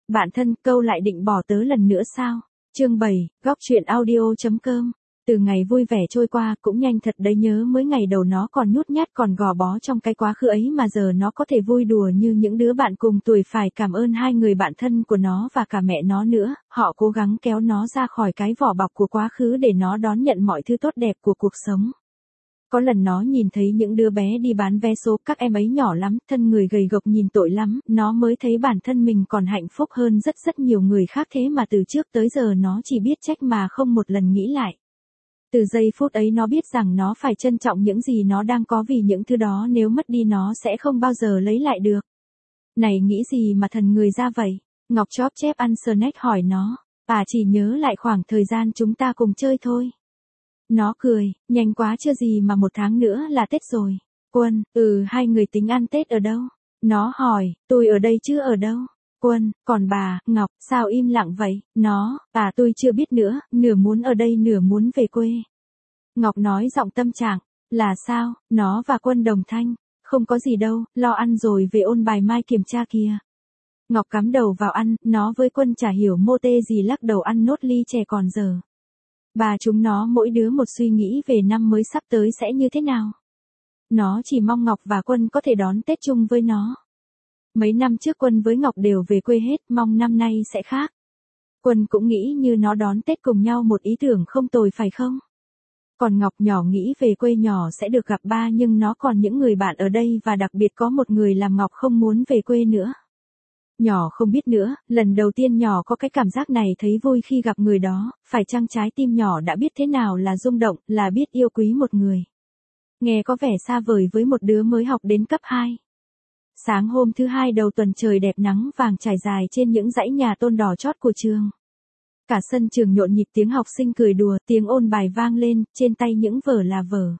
Bạn thân, câu lại định bỏ tớ lần nữa sao? Chương 7, góc truyện audio.com. Từ ngày vui vẻ trôi qua cũng nhanh thật đấy, nhớ mới ngày đầu nó còn nhút nhát còn gò bó trong cái quá khứ ấy mà giờ nó có thể vui đùa như những đứa bạn cùng tuổi. Phải cảm ơn hai người bạn thân của nó và cả mẹ nó nữa, họ cố gắng kéo nó ra khỏi cái vỏ bọc của quá khứ để nó đón nhận mọi thứ tốt đẹp của cuộc sống. Có lần nó nhìn thấy những đứa bé đi bán vé số, các em ấy nhỏ lắm, thân người gầy gộc nhìn tội lắm, nó mới thấy bản thân mình còn hạnh phúc hơn rất nhiều người khác, thế mà từ trước tới giờ nó chỉ biết trách mà không một lần nghĩ lại. Từ giây phút ấy nó biết rằng nó phải trân trọng những gì nó đang có, vì những thứ đó nếu mất đi nó sẽ không bao giờ lấy lại được. Này, nghĩ gì mà thần người ra vậy? Ngọc chóp chép ăn snack hỏi nó. Chỉ nhớ lại khoảng thời gian chúng ta cùng chơi thôi. Nó cười, nhanh quá, chưa gì mà 1 tháng nữa là Tết rồi. Quân, hai người tính ăn Tết ở đâu? Nó hỏi, tôi ở đây chứ ở đâu? Quân, còn bà, Ngọc, sao im lặng vậy? Nó, tôi chưa biết nữa, nửa muốn ở đây nửa muốn về quê. Ngọc nói giọng tâm trạng, là sao? Nó và Quân đồng thanh, không có gì đâu, lo ăn rồi về ôn bài mai kiểm tra kìa. Ngọc cắm đầu vào ăn, nó với Quân chả hiểu mô tê gì, lắc đầu ăn nốt ly chè còn dở. Bà chúng nó mỗi đứa một suy nghĩ về năm mới sắp tới sẽ như thế nào. Nó chỉ mong Ngọc và Quân có thể đón Tết chung với nó. Mấy năm trước Quân với Ngọc đều về quê hết, mong năm nay sẽ khác. Quân cũng nghĩ như nó đón Tết cùng nhau, một ý tưởng không tồi phải không? Còn Ngọc nhỏ nghĩ về quê nhỏ sẽ được gặp ba, nhưng nó còn những người bạn ở đây và đặc biệt có một người làm Ngọc không muốn về quê nữa. Nhỏ không biết nữa, lần đầu tiên nhỏ có cái cảm giác này, thấy vui khi gặp người đó, phải chăng trái tim nhỏ đã biết thế nào là rung động, là biết yêu quý một người. Nghe có vẻ xa vời với một đứa mới học đến cấp 2. Sáng hôm thứ Hai đầu tuần, trời đẹp, nắng vàng trải dài trên những dãy nhà tôn đỏ chót của trường. Cả sân trường nhộn nhịp tiếng học sinh cười đùa, tiếng ôn bài vang lên, trên tay những vở là vở.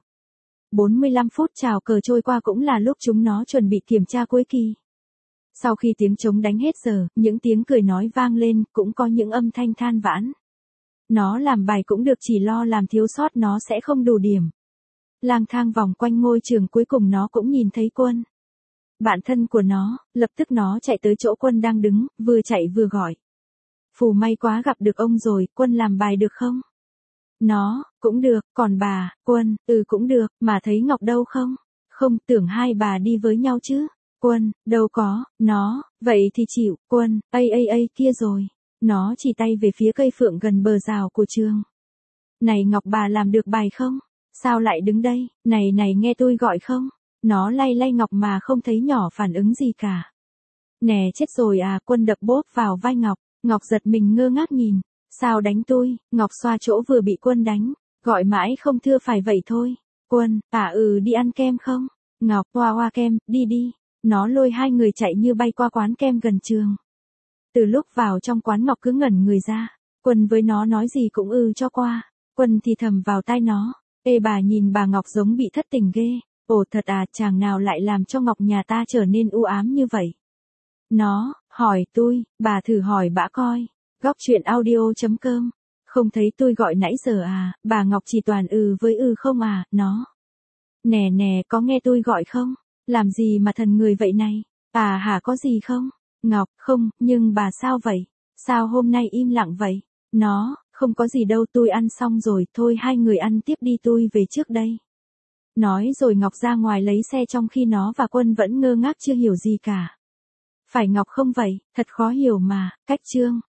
45 phút chào cờ trôi qua cũng là lúc chúng nó chuẩn bị kiểm tra cuối kỳ. Sau khi tiếng trống đánh hết giờ, những tiếng cười nói vang lên, cũng có những âm thanh than vãn. Nó làm bài cũng được, chỉ lo làm thiếu sót nó sẽ không đủ điểm. Lang thang vòng quanh ngôi trường, cuối cùng nó cũng nhìn thấy Quân. Bạn thân của nó, lập tức nó chạy tới chỗ Quân đang đứng, vừa chạy vừa gọi. Phù may quá gặp được ông rồi, Quân làm bài được không? Nó, cũng được, còn bà, Quân, cũng được, mà thấy Ngọc đâu không? Không, tưởng hai bà đi với nhau chứ. Quân, đâu có, nó, vậy thì chịu. Quân, kia rồi. Nó chỉ tay về phía cây phượng gần bờ rào của trường. Này Ngọc, bà làm được bài không? Sao lại đứng đây? Này nghe tôi gọi không? Nó lay lay Ngọc mà không thấy nhỏ phản ứng gì cả. Nè, chết rồi à. Quân đập bốp vào vai Ngọc. Ngọc giật mình ngơ ngác nhìn. Sao đánh tôi? Ngọc xoa chỗ vừa bị Quân đánh. Gọi mãi không thưa, phải vậy thôi. Quân, đi ăn kem không? Ngọc, hoa kem, đi. Nó lôi hai người chạy như bay qua quán kem gần trường. Từ lúc vào trong quán Ngọc cứ ngẩn người ra. Quân với nó nói gì cũng cho qua. Quân thì thầm vào tai nó. Ê bà, nhìn bà Ngọc giống bị thất tình ghê. Ồ thật à, chàng nào lại làm cho Ngọc nhà ta trở nên u ám như vậy? Nó, hỏi tôi, bà thử hỏi bả coi. Góc truyện audio.com. Không thấy tôi gọi nãy giờ à? Bà Ngọc chỉ toàn với không à. Nó. Nè, có nghe tôi gọi không? Làm gì mà thần người vậy này? Hả, có gì không? Ngọc, không, nhưng bà sao vậy? Sao hôm nay im lặng vậy? Nó, không có gì đâu, tôi ăn xong rồi, thôi hai người ăn tiếp đi, tôi về trước đây. Nói rồi Ngọc ra ngoài lấy xe, trong khi nó và Quân vẫn ngơ ngác chưa hiểu gì cả. Phải Ngọc không vậy? Thật khó hiểu mà. Cách chương.